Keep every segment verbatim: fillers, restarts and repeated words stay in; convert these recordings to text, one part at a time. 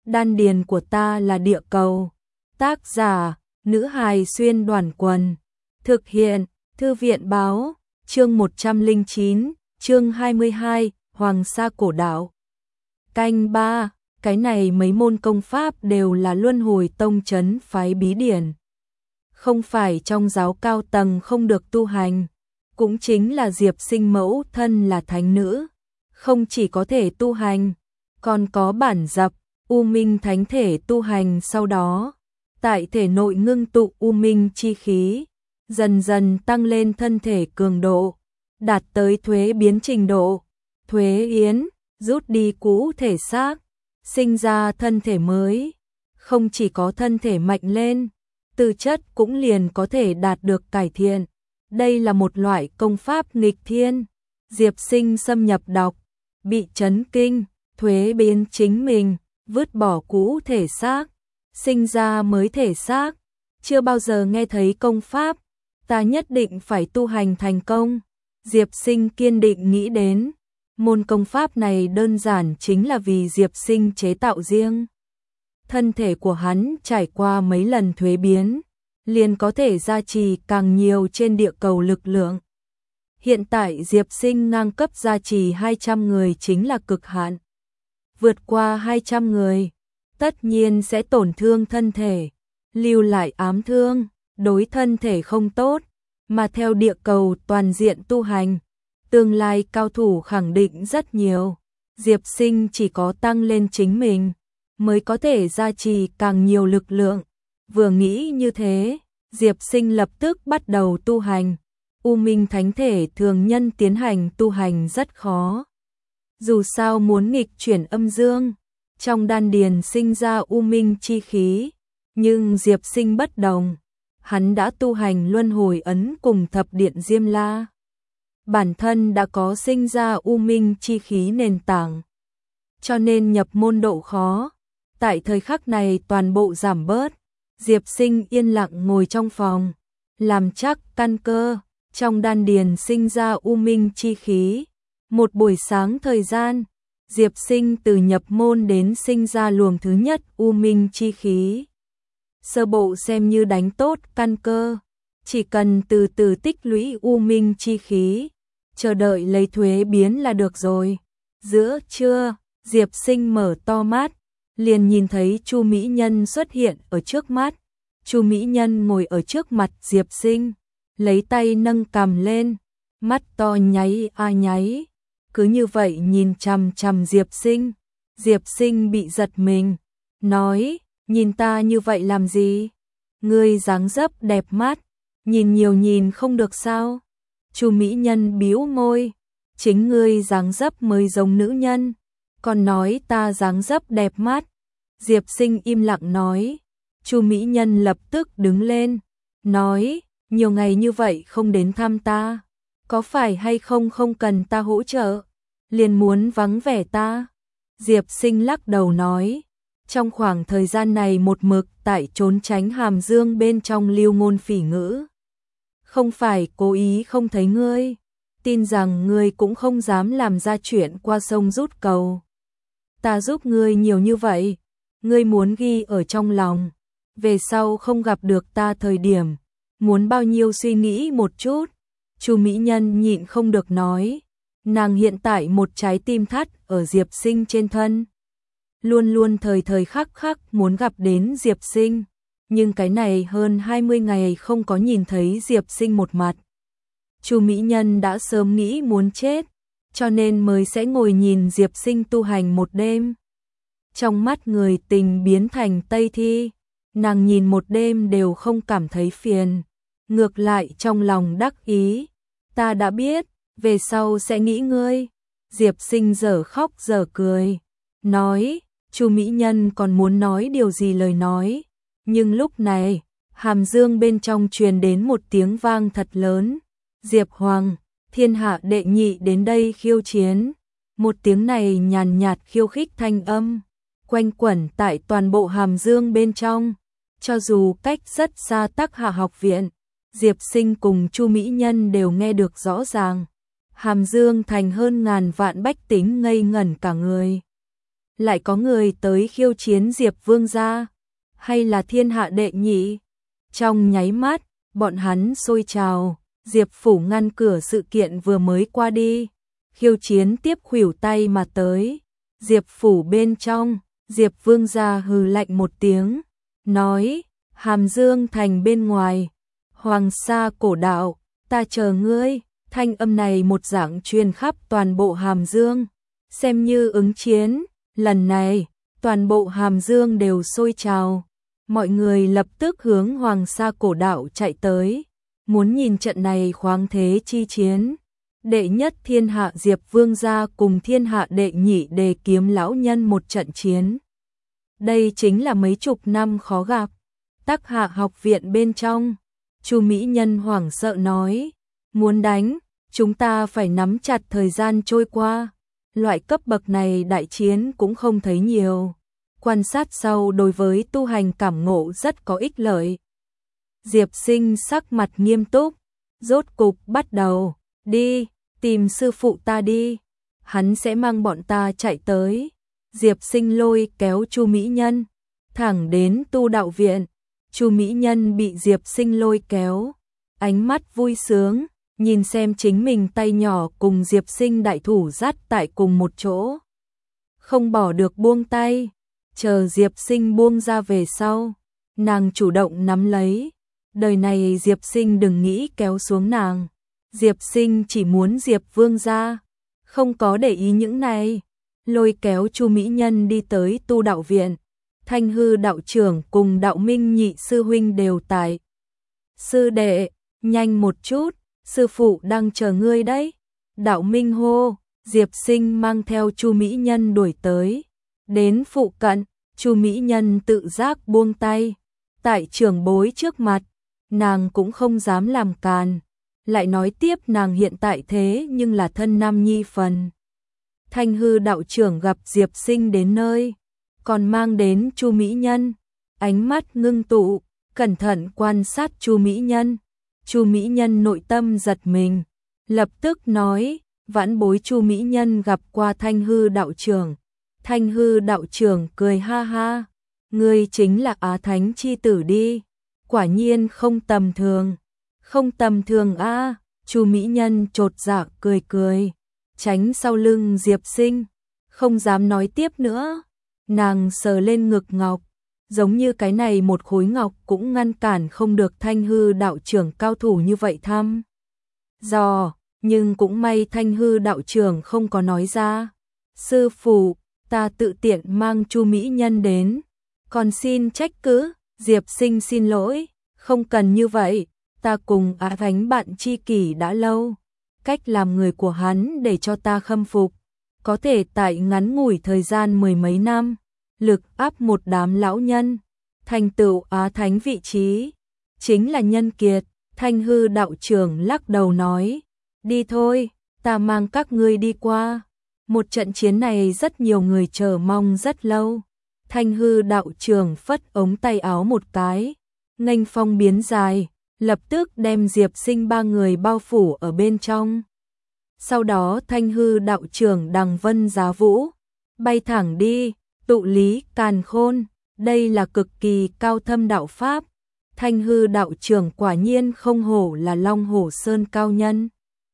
Đan điền của ta là địa cầu. Tác giả, nữ hài xuyên đoàn quần. Thực hiện, Thư viện báo, chương một trăm lẻ chín, chương hai mươi hai, Hoàng Sa cổ đạo. Canh ba, cái này mấy môn công pháp đều là Luân Hồi Tông trấn phái bí điển. Không phải trong giáo cao tầng không được tu hành, cũng chính là Diệp Sinh mẫu thân là thánh nữ, không chỉ có thể tu hành, còn có bản dập, U Minh thánh thể tu hành sau đó, tại thể nội ngưng tụ U Minh chi khí, dần dần tăng lên thân thể cường độ, đạt tới thuế biến trình độ, thuế yến, rút đi cũ thể xác, sinh ra thân thể mới, không chỉ có thân thể mạnh lên, tư chất cũng liền có thể đạt được cải thiện. Đây là một loại công pháp nghịch thiên. Diệp Sinh xâm nhập đọc, bị chấn kinh, thuế biến chính mình, vứt bỏ cũ thể xác, sinh ra mới thể xác, chưa bao giờ nghe thấy công pháp, ta nhất định phải tu hành thành công. Diệp Sinh kiên định nghĩ đến, môn công pháp này đơn giản chính là vì Diệp Sinh chế tạo riêng. Thân thể của hắn trải qua mấy lần thuế biến, liền có thể gia trì càng nhiều trên địa cầu lực lượng. Hiện tại Diệp Sinh ngang cấp gia trì hai trăm người chính là cực hạn. Vượt qua hai trăm người, tất nhiên sẽ tổn thương thân thể, lưu lại ám thương, đối thân thể không tốt, mà theo địa cầu toàn diện tu hành, tương lai cao thủ khẳng định rất nhiều. Diệp Sinh chỉ có tăng lên chính mình, mới có thể gia trì càng nhiều lực lượng. Vừa nghĩ như thế, Diệp Sinh lập tức bắt đầu tu hành. U Minh thánh thể thường nhân tiến hành tu hành rất khó. Dù sao muốn nghịch chuyển âm dương, trong đan điền sinh ra U Minh chi khí, nhưng Diệp Sinh bất đồng. Hắn đã tu hành luân hồi ấn cùng thập điện Diêm La. Bản thân đã có sinh ra U Minh chi khí nền tảng, cho nên nhập môn độ khó. Tại thời khắc này toàn bộ giảm bớt. Diệp Sinh yên lặng ngồi trong phòng, làm chắc căn cơ, trong đan điền sinh ra U Minh chi khí. Một buổi sáng thời gian, Diệp Sinh từ nhập môn đến sinh ra luồng thứ nhất U Minh chi khí. Sơ bộ xem như đánh tốt căn cơ, chỉ cần từ từ tích lũy U Minh chi khí, chờ đợi lấy thuế biến là được rồi. Giữa trưa, Diệp Sinh mở to mắt, liền nhìn thấy Chu Mỹ Nhân xuất hiện ở trước mắt. Chu Mỹ Nhân ngồi ở trước mặt Diệp Sinh, lấy tay nâng cằm lên, mắt to nháy a nháy, cứ như vậy nhìn chằm chằm Diệp Sinh. Diệp Sinh bị giật mình, nói, nhìn ta như vậy làm gì? Ngươi dáng dấp đẹp mắt, nhìn nhiều nhìn không được sao? Chu Mỹ Nhân bĩu môi, chính ngươi dáng dấp mới giống nữ nhân, còn nói ta dáng dấp đẹp mắt. Diệp Sinh im lặng nói. Chu Mỹ Nhân lập tức đứng lên, nói, nhiều ngày như vậy không đến thăm ta, có phải hay không không cần ta hỗ trợ, liền muốn vắng vẻ ta? Diệp Sinh lắc đầu nói, trong khoảng thời gian này một mực tại trốn tránh Hàm Dương bên trong lưu ngôn phỉ ngữ. Không phải cố ý không thấy ngươi, tin rằng ngươi cũng không dám làm ra chuyện qua sông rút cầu. Ta giúp ngươi nhiều như vậy, ngươi muốn ghi ở trong lòng, về sau không gặp được ta thời điểm, muốn bao nhiêu suy nghĩ một chút. Chu Mỹ Nhân nhịn không được nói, nàng hiện tại một trái tim thắt ở Diệp Sinh trên thân, luôn luôn thời thời khắc khắc muốn gặp đến Diệp Sinh, nhưng cái này hơn hai mươi ngày không có nhìn thấy Diệp Sinh một mặt. Chu Mỹ Nhân đã sớm nghĩ muốn chết, cho nên mới sẽ ngồi nhìn Diệp Sinh tu hành một đêm. Trong mắt người tình biến thành Tây Thi, nàng nhìn một đêm đều không cảm thấy phiền, ngược lại trong lòng đắc ý, ta đã biết, về sau sẽ nghĩ ngươi. Diệp Sinh dở khóc dở cười, nói, Chu Mỹ Nhân còn muốn nói điều gì lời nói, nhưng lúc này, Hàm Dương bên trong truyền đến một tiếng vang thật lớn, Diệp Hoàng, thiên hạ đệ nhị đến đây khiêu chiến. Một tiếng này nhàn nhạt khiêu khích thanh âm, quanh quẩn tại toàn bộ Hàm Dương bên trong, cho dù cách rất xa Tắc Hạ học viện, Diệp Sinh cùng Chu Mỹ Nhân đều nghe được rõ ràng. Hàm Dương thành hơn ngàn vạn bách tính ngây ngẩn cả người. lại có người tới khiêu chiến Diệp Vương gia, hay là thiên hạ đệ nhị? Trong nháy mắt, bọn hắn xôi trào, Diệp phủ ngăn cửa sự kiện vừa mới qua đi, khiêu chiến tiếp khuỷu tay mà tới. Diệp phủ bên trong, Diệp Vương gia hừ lạnh một tiếng, nói, Hàm Dương thành bên ngoài, Hoàng Sa cổ đạo, ta chờ ngươi. Thanh âm này một dạng truyền khắp toàn bộ Hàm Dương, xem như ứng chiến, lần này, toàn bộ Hàm Dương đều sôi trào, mọi người lập tức hướng Hoàng Sa cổ đạo chạy tới, muốn nhìn trận này khoáng thế chi chiến. Đệ nhất thiên hạ Diệp Vương gia cùng thiên hạ đệ nhị Đề Kiếm lão nhân một trận chiến. Đây chính là mấy chục năm khó gặp. Tắc Hạ học viện bên trong, Chu Mỹ Nhân hoảng sợ nói, muốn đánh, chúng ta phải nắm chặt thời gian trôi qua. Loại cấp bậc này đại chiến cũng không thấy nhiều. Quan sát sau đối với tu hành cảm ngộ rất có ích lợi. Diệp Sinh sắc mặt nghiêm túc, rốt cục bắt đầu, đi, tìm sư phụ ta đi, hắn sẽ mang bọn ta chạy tới. Diệp Sinh lôi kéo Chu Mỹ Nhân, thẳng đến tu đạo viện. Chu Mỹ Nhân bị Diệp Sinh lôi kéo, ánh mắt vui sướng, nhìn xem chính mình tay nhỏ cùng Diệp Sinh đại thủ dắt tại cùng một chỗ. Không bỏ được buông tay, chờ Diệp Sinh buông ra về sau, nàng chủ động nắm lấy. Đời này Diệp Sinh đừng nghĩ kéo xuống nàng, Diệp Sinh chỉ muốn Diệp Vương gia, không có để ý những này. Lôi kéo Chu Mỹ Nhân đi tới tu đạo viện, Thanh Hư đạo trưởng cùng Đạo Minh nhị sư huynh đều tại. Sư đệ, nhanh một chút, sư phụ đang chờ ngươi đấy. Đạo Minh hô, Diệp Sinh mang theo Chu Mỹ Nhân đuổi tới. Đến phụ cận, Chu Mỹ Nhân tự giác buông tay. Tại trưởng bối trước mặt, nàng cũng không dám làm càn. Lại nói tiếp nàng hiện tại thế nhưng là thân nam nhi phần. Thanh Hư đạo trưởng gặp Diệp Sinh đến nơi, còn mang đến Chu Mỹ Nhân, ánh mắt ngưng tụ, cẩn thận quan sát Chu Mỹ Nhân. Chu Mỹ Nhân nội tâm giật mình, lập tức nói, vãn bối Chu Mỹ Nhân gặp qua Thanh Hư đạo trưởng. Thanh Hư đạo trưởng cười ha ha, ngươi chính là Á Thánh chi tử đi, quả nhiên không tầm thường, không tầm thường a. Chu Mỹ Nhân chột dạ cười cười, tránh sau lưng Diệp Sinh, không dám nói tiếp nữa. Nàng sờ lên ngực ngọc, giống như cái này một khối ngọc cũng ngăn cản không được Thanh Hư đạo trưởng cao thủ như vậy thăm dò, nhưng cũng may Thanh Hư đạo trưởng không có nói ra. Sư phụ, ta tự tiện mang Chu Mỹ Nhân đến, còn xin trách cứ. Diệp Sinh xin lỗi, không cần như vậy, ta cùng Á Thánh bạn tri kỷ đã lâu, cách làm người của hắn để cho ta khâm phục, có thể tại ngắn ngủi thời gian mười mấy năm, lực áp một đám lão nhân, thành tựu Á Thánh vị trí, chính là nhân kiệt. Thanh Hư đạo trưởng lắc đầu nói, đi thôi, ta mang các ngươi đi qua. Một trận chiến này rất nhiều người chờ mong rất lâu. Thanh Hư đạo trưởng phất ống tay áo một cái, nghênh phong biến dài, lập tức đem Diệp Sinh ba người bao phủ ở bên trong. Sau đó Thanh Hư đạo trưởng đằng vân giá vũ, bay thẳng đi, tụ lý càn khôn, đây là cực kỳ cao thâm đạo pháp. Thanh Hư đạo trưởng quả nhiên không hổ là Long Hổ Sơn cao nhân.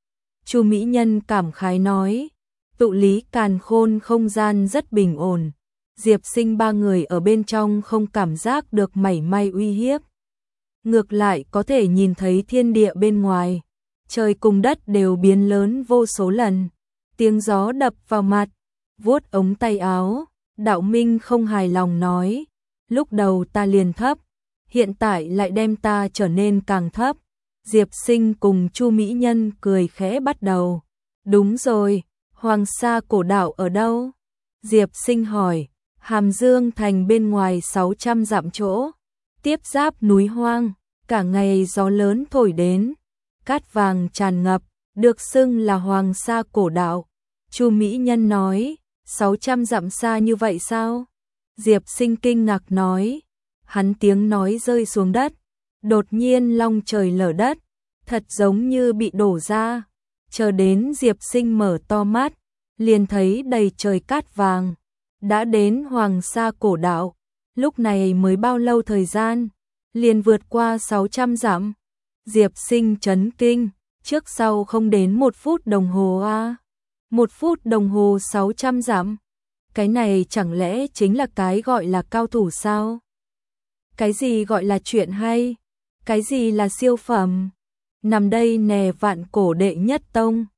Chu Mỹ Nhân cảm khái nói, tụ lý càn khôn không gian rất bình ổn, Diệp Sinh ba người ở bên trong không cảm giác được mảy may uy hiếp. Ngược lại có thể nhìn thấy thiên địa bên ngoài, trời cùng đất đều biến lớn vô số lần. Tiếng gió đập vào mặt, vuốt ống tay áo, Đạo Minh không hài lòng nói, lúc đầu ta liền thấp, hiện tại lại đem ta trở nên càng thấp. Diệp Sinh cùng Chu Mỹ Nhân cười khẽ bắt đầu. Đúng rồi, Hoàng Sa cổ đạo ở đâu? Diệp Sinh hỏi. Hàm Dương thành bên ngoài sáu trăm dặm chỗ, tiếp giáp núi hoang, cả ngày gió lớn thổi đến, cát vàng tràn ngập, được xưng là Hoàng Sa cổ đạo. Chu Mỹ Nhân nói, sáu trăm dặm xa như vậy sao? Diệp Sinh kinh ngạc nói, hắn tiếng nói rơi xuống đất, đột nhiên long trời lở đất, thật giống như bị đổ ra. Chờ đến Diệp Sinh mở to mắt, liền thấy đầy trời cát vàng. đã đến Hoàng Sa cổ đạo, lúc này mới bao lâu thời gian, liền vượt qua sáu trăm dặm. Diệp Sinh chấn kinh, trước sau không đến một phút đồng hồ a. Một phút đồng hồ sáu trăm dặm. Cái này chẳng lẽ chính là cái gọi là cao thủ sao? Cái gì gọi là chuyện hay? Cái gì là siêu phẩm? Nằm đây nè vạn cổ đệ nhất tông,